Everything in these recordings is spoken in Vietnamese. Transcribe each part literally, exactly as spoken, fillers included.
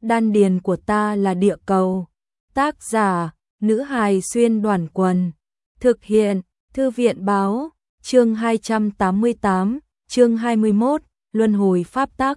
Đan điền của ta là địa cầu. Tác giả, nữ hài xuyên đoàn quần. Thực hiện, thư viện báo, chương hai trăm tám mươi tám, chương hai mươi mốt, luân hồi pháp tắc.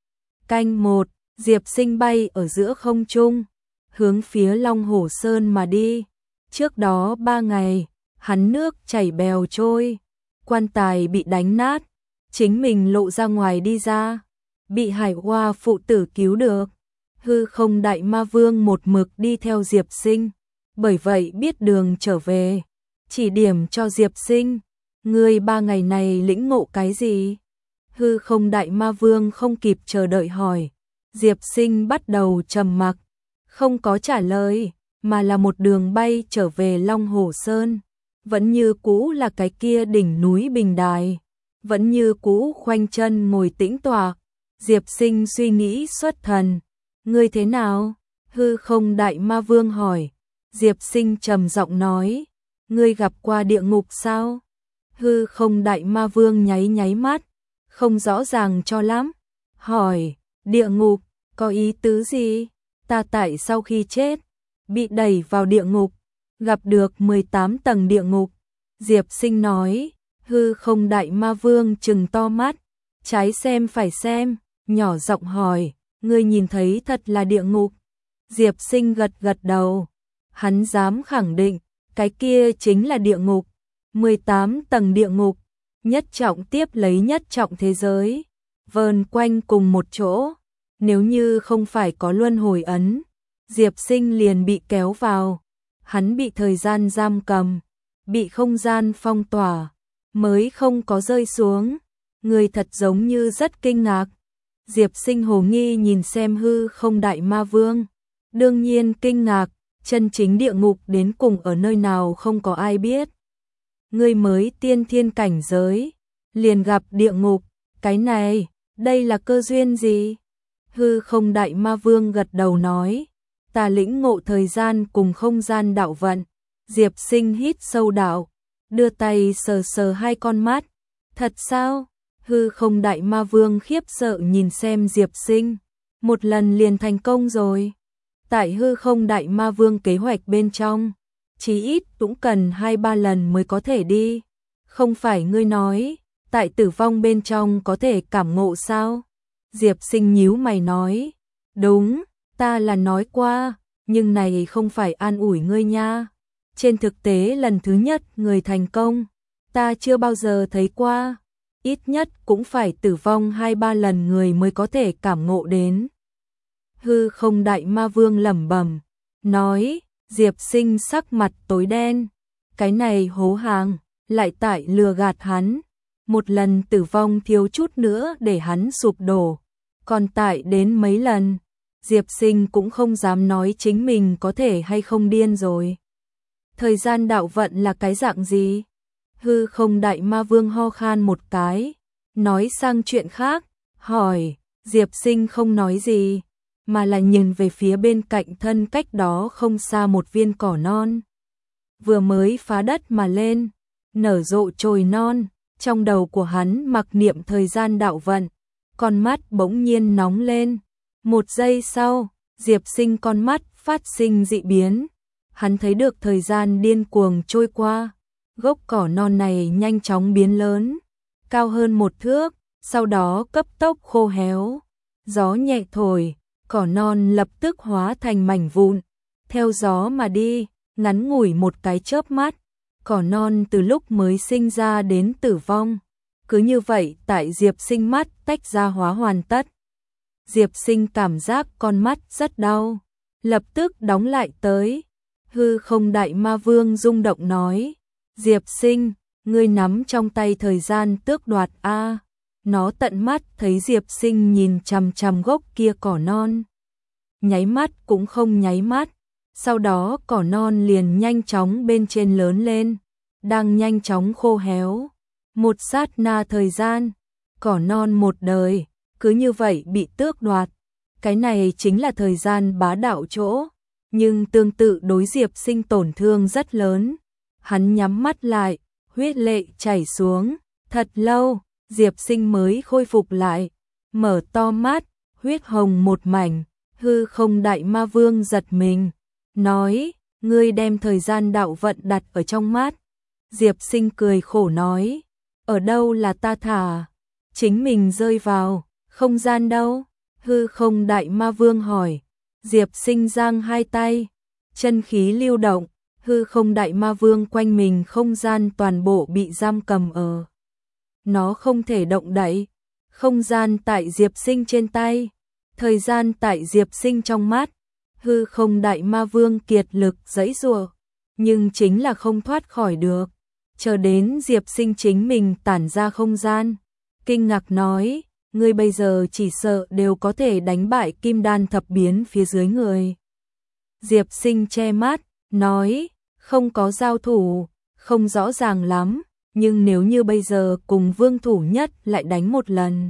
Canh một, Diệp Sinh bay ở giữa không trung, hướng phía Long Hổ Sơn mà đi. Trước đó ba ngày, hắn nước chảy bèo trôi, quan tài bị đánh nát, chính mình lộ ra ngoài đi ra, bị Hải Hoa phụ tử cứu được. Hư Không Đại Ma Vương một mực đi theo Diệp Sinh, bởi vậy biết đường trở về, chỉ điểm cho Diệp Sinh, ngươi ba ngày này lĩnh ngộ cái gì? Hư Không Đại Ma Vương không kịp chờ đợi hỏi. Diệp Sinh bắt đầu trầm mặc, không có trả lời, mà là một đường bay trở về Long Hổ Sơn. Vẫn như cũ là cái kia đỉnh núi bình đài, vẫn như cũ khoanh chân ngồi tĩnh tọa. Diệp Sinh suy nghĩ xuất thần. Ngươi thế nào? Hư Không Đại Ma Vương hỏi. Diệp Sinh trầm giọng nói, ngươi gặp qua địa ngục sao? Hư Không Đại Ma Vương nháy nháy mắt, không rõ ràng cho lắm, hỏi, địa ngục, có ý tứ gì? Ta tại sau khi chết, bị đẩy vào địa ngục, gặp được mười tám tầng địa ngục. Diệp Sinh nói. Hư Không Đại Ma Vương trừng to mắt, trái xem phải xem, nhỏ giọng hỏi, ngươi nhìn thấy thật là địa ngục? Diệp Sinh gật gật đầu, hắn dám khẳng định, cái kia chính là địa ngục, mười tám tầng địa ngục, nhất trọng tiếp lấy nhất trọng thế giới, vờn quanh cùng một chỗ. Nếu như không phải có luân hồi ấn, Diệp Sinh liền bị kéo vào, hắn bị thời gian giam cầm, bị không gian phong tỏa, mới không có rơi xuống. Người thật giống như rất kinh ngạc. Diệp Sinh hồ nghi nhìn xem Hư Không Đại Ma Vương. Đương nhiên kinh ngạc, chân chính địa ngục đến cùng ở nơi nào không có ai biết. Ngươi mới tiên thiên cảnh giới, liền gặp địa ngục, cái này, đây là cơ duyên gì? Hư Không Đại Ma Vương gật đầu nói, ta lĩnh ngộ thời gian cùng không gian đạo vận. Diệp Sinh hít sâu đạo, đưa tay sờ sờ hai con mắt. Thật sao? Hư Không Đại Ma Vương khiếp sợ nhìn xem Diệp Sinh. Một lần liền thành công rồi. Tại Hư Không Đại Ma Vương kế hoạch bên trong, chí ít cũng cần hai ba lần mới có thể đi. Không phải ngươi nói, tại tử vong bên trong có thể cảm ngộ sao? Diệp Sinh nhíu mày nói, đúng, ta là nói qua, nhưng này không phải an ủi ngươi nha. Trên thực tế lần thứ nhất người thành công, ta chưa bao giờ thấy qua. Ít nhất cũng phải tử vong hai ba lần người mới có thể cảm ngộ đến. Hư Không Đại Ma Vương lẩm bẩm nói. Diệp Sinh sắc mặt tối đen, cái này hố hàng, lại tại lừa gạt hắn. Một lần tử vong thiếu chút nữa để hắn sụp đổ, còn tại đến mấy lần, Diệp Sinh cũng không dám nói chính mình có thể hay không điên rồi. Thời gian đạo vận là cái dạng gì? Hư Không Đại Ma Vương ho khan một cái, nói sang chuyện khác, hỏi. Diệp Sinh không nói gì, mà là nhìn về phía bên cạnh thân cách đó không xa một viên cỏ non. Vừa mới phá đất mà lên, nở rộ chồi non, trong đầu của hắn mặc niệm thời gian đạo vận, con mắt bỗng nhiên nóng lên. Một giây sau, Diệp Sinh con mắt phát sinh dị biến, hắn thấy được thời gian điên cuồng trôi qua. Gốc cỏ non này nhanh chóng biến lớn, cao hơn một thước, sau đó cấp tốc khô héo. Gió nhẹ thổi, cỏ non lập tức hóa thành mảnh vụn, theo gió mà đi, ngắn ngủi một cái chớp mắt, cỏ non từ lúc mới sinh ra đến tử vong, cứ như vậy tại Diệp Sinh mắt tách ra hóa hoàn tất. Diệp Sinh cảm giác con mắt rất đau, lập tức đóng lại tới. Hư Không Đại Ma Vương rung động nói, Diệp Sinh, ngươi nắm trong tay thời gian tước đoạt a. Nó tận mắt thấy Diệp Sinh nhìn chằm chằm gốc kia cỏ non, nháy mắt cũng không nháy mắt, sau đó cỏ non liền nhanh chóng bên trên lớn lên, đang nhanh chóng khô héo. Một sát na thời gian, cỏ non một đời, cứ như vậy bị tước đoạt. Cái này chính là thời gian bá đạo chỗ, nhưng tương tự đối Diệp Sinh tổn thương rất lớn. Hắn nhắm mắt lại, huyết lệ chảy xuống, thật lâu, Diệp Sinh mới khôi phục lại, mở to mắt, huyết hồng một mảnh, Hư không đại ma vương giật mình, nói, ngươi đem thời gian đạo vận đặt ở trong mắt. Diệp Sinh cười khổ nói, ở đâu là ta thả, chính mình rơi vào, không gian đâu? Hư không đại ma vương hỏi. Diệp Sinh giang hai tay, chân khí lưu động, hư không đại ma vương quanh mình không gian toàn bộ bị giam cầm ở. Nó không thể động đậy, không gian tại Diệp Sinh trên tay, thời gian tại Diệp Sinh trong mắt. Hư không đại ma vương kiệt lực giãy giụa, nhưng chính là không thoát khỏi được. Chờ đến Diệp Sinh chính mình tản ra không gian, kinh ngạc nói, ngươi bây giờ chỉ sợ đều có thể đánh bại kim đan thập biến phía dưới người. Diệp Sinh che mắt, nói, không có giao thủ, không rõ ràng lắm, nhưng nếu như bây giờ cùng vương thủ nhất lại đánh một lần,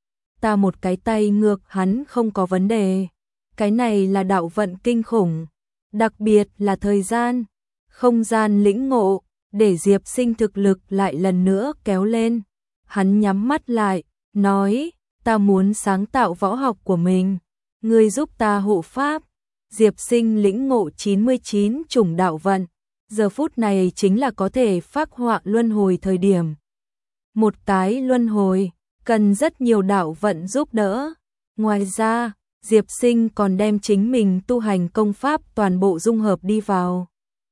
ta một cái tay ngược hắn không có vấn đề. Cái này là đạo vận kinh khủng, đặc biệt là thời gian, không gian lĩnh ngộ, để Diệp Sinh thực lực lại lần nữa kéo lên. Hắn nhắm mắt lại, nói, ta muốn sáng tạo võ học của mình, ngươi giúp ta hộ pháp. Diệp Sinh lĩnh ngộ chín mươi chín chủng đạo vận, giờ phút này chính là có thể phác họa luân hồi thời điểm. Một cái luân hồi, cần rất nhiều đạo vận giúp đỡ. Ngoài ra, Diệp Sinh còn đem chính mình tu hành công pháp toàn bộ dung hợp đi vào.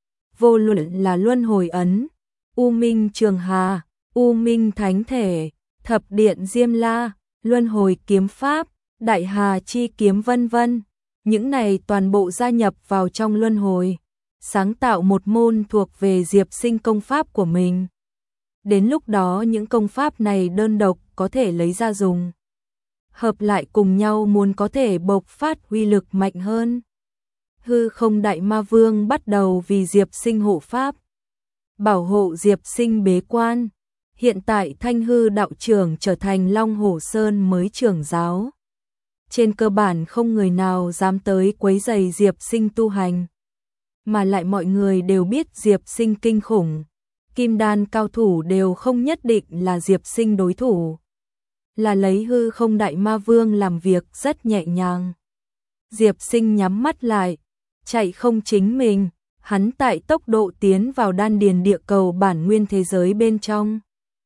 Vô luận là luân hồi ấn, U Minh Trường Hà, U Minh Thánh Thể, Thập Điện Diêm La, luân hồi kiếm pháp, Đại Hà Chi kiếm vân vân, những này toàn bộ gia nhập vào trong luân hồi, sáng tạo một môn thuộc về Diệp Sinh công pháp của mình. Đến lúc đó những công pháp này đơn độc có thể lấy ra dùng, hợp lại cùng nhau muốn có thể bộc phát uy lực mạnh hơn. Hư không đại ma vương bắt đầu vì Diệp Sinh hộ pháp, bảo hộ Diệp Sinh bế quan. Hiện tại Thanh Hư đạo trưởng trở thành Long Hổ Sơn mới trưởng giáo. Trên cơ bản không người nào dám tới quấy rầy Diệp Sinh tu hành. Mà lại mọi người đều biết Diệp Sinh kinh khủng. Kim đan cao thủ đều không nhất định là Diệp Sinh đối thủ. Là lấy hư không đại ma vương làm việc rất nhẹ nhàng. Diệp Sinh nhắm mắt lại, chạy không chính mình, hắn tại tốc độ tiến vào đan điền địa cầu bản nguyên thế giới bên trong.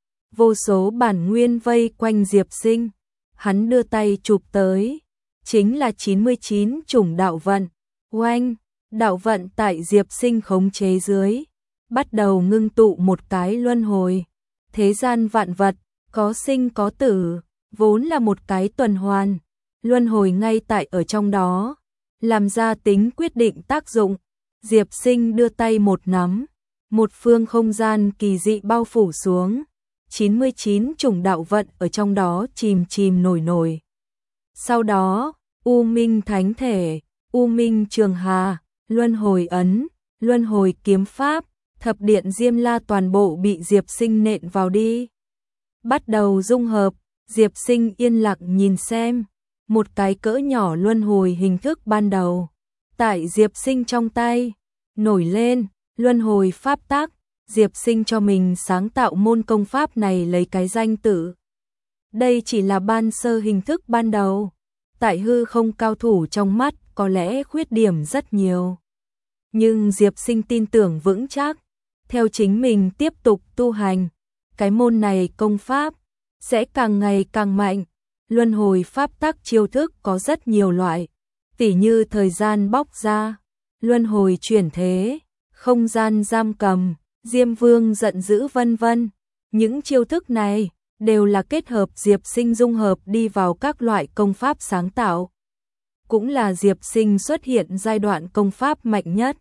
Vô số bản nguyên vây quanh Diệp Sinh, hắn đưa tay chụp tới, chính là chín mươi chín chủng đạo vận. Oanh, đạo vận tại Diệp Sinh khống chế dưới, bắt đầu ngưng tụ một cái luân hồi. Thế gian vạn vật, có sinh có tử, vốn là một cái tuần hoàn, luân hồi ngay tại ở trong đó, làm ra tính quyết định tác dụng. Diệp Sinh đưa tay một nắm, một phương không gian kỳ dị bao phủ xuống, chín mươi chín chủng đạo vận ở trong đó chìm chìm nổi nổi. Sau đó, U Minh Thánh Thể, U Minh Trường Hà, Luân Hồi Ấn, Luân Hồi Kiếm Pháp, Thập Điện Diêm La toàn bộ bị Diệp Sinh nện vào đi. Bắt đầu dung hợp, Diệp Sinh yên lặng nhìn xem, một cái cỡ nhỏ luân hồi hình thức ban đầu. Tại Diệp Sinh trong tay, nổi lên, luân hồi pháp tắc. Diệp Sinh cho mình sáng tạo môn công pháp này lấy cái danh tự. Đây chỉ là ban sơ hình thức ban đầu. Tại hư không cao thủ trong mắt có lẽ khuyết điểm rất nhiều. Nhưng Diệp Sinh tin tưởng vững chắc, theo chính mình tiếp tục tu hành, cái môn này công pháp sẽ càng ngày càng mạnh. Luân hồi pháp tắc chiêu thức có rất nhiều loại, tỉ như thời gian bóc ra, luân hồi chuyển thế, không gian giam cầm, Diêm Vương giận dữ vân vân. Những chiêu thức này đều là kết hợp Diệp Sinh dung hợp đi vào các loại công pháp sáng tạo. Cũng là Diệp Sinh xuất hiện giai đoạn công pháp mạnh nhất.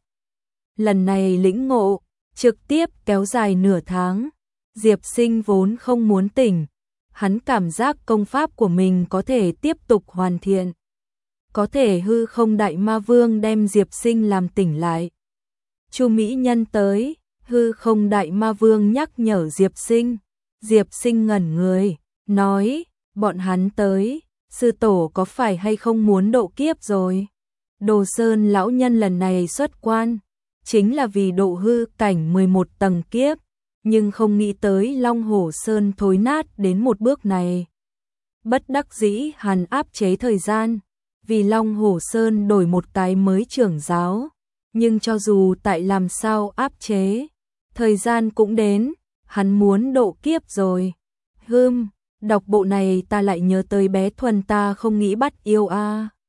Lần này lĩnh ngộ, trực tiếp kéo dài nửa tháng. Diệp Sinh vốn không muốn tỉnh, hắn cảm giác công pháp của mình có thể tiếp tục hoàn thiện. Có thể hư không đại ma vương đem Diệp Sinh làm tỉnh lại. Chu Mỹ Nhân tới, hư không đại ma vương nhắc nhở Diệp Sinh. Diệp Sinh ngẩn người, nói, bọn hắn tới, sư tổ có phải hay không muốn độ kiếp rồi? Đồ Sơn lão nhân lần này xuất quan, chính là vì độ hư cảnh mười một tầng kiếp, nhưng không nghĩ tới Long Hổ Sơn thối nát đến một bước này. Bất đắc dĩ hắn áp chế thời gian, vì Long Hổ Sơn đổi một cái mới trưởng giáo, nhưng cho dù tại làm sao áp chế, thời gian cũng đến, hắn muốn độ kiếp rồi. Hừm, đọc bộ này ta lại nhớ tới bé Thuần ta không nghĩ bắt yêu a.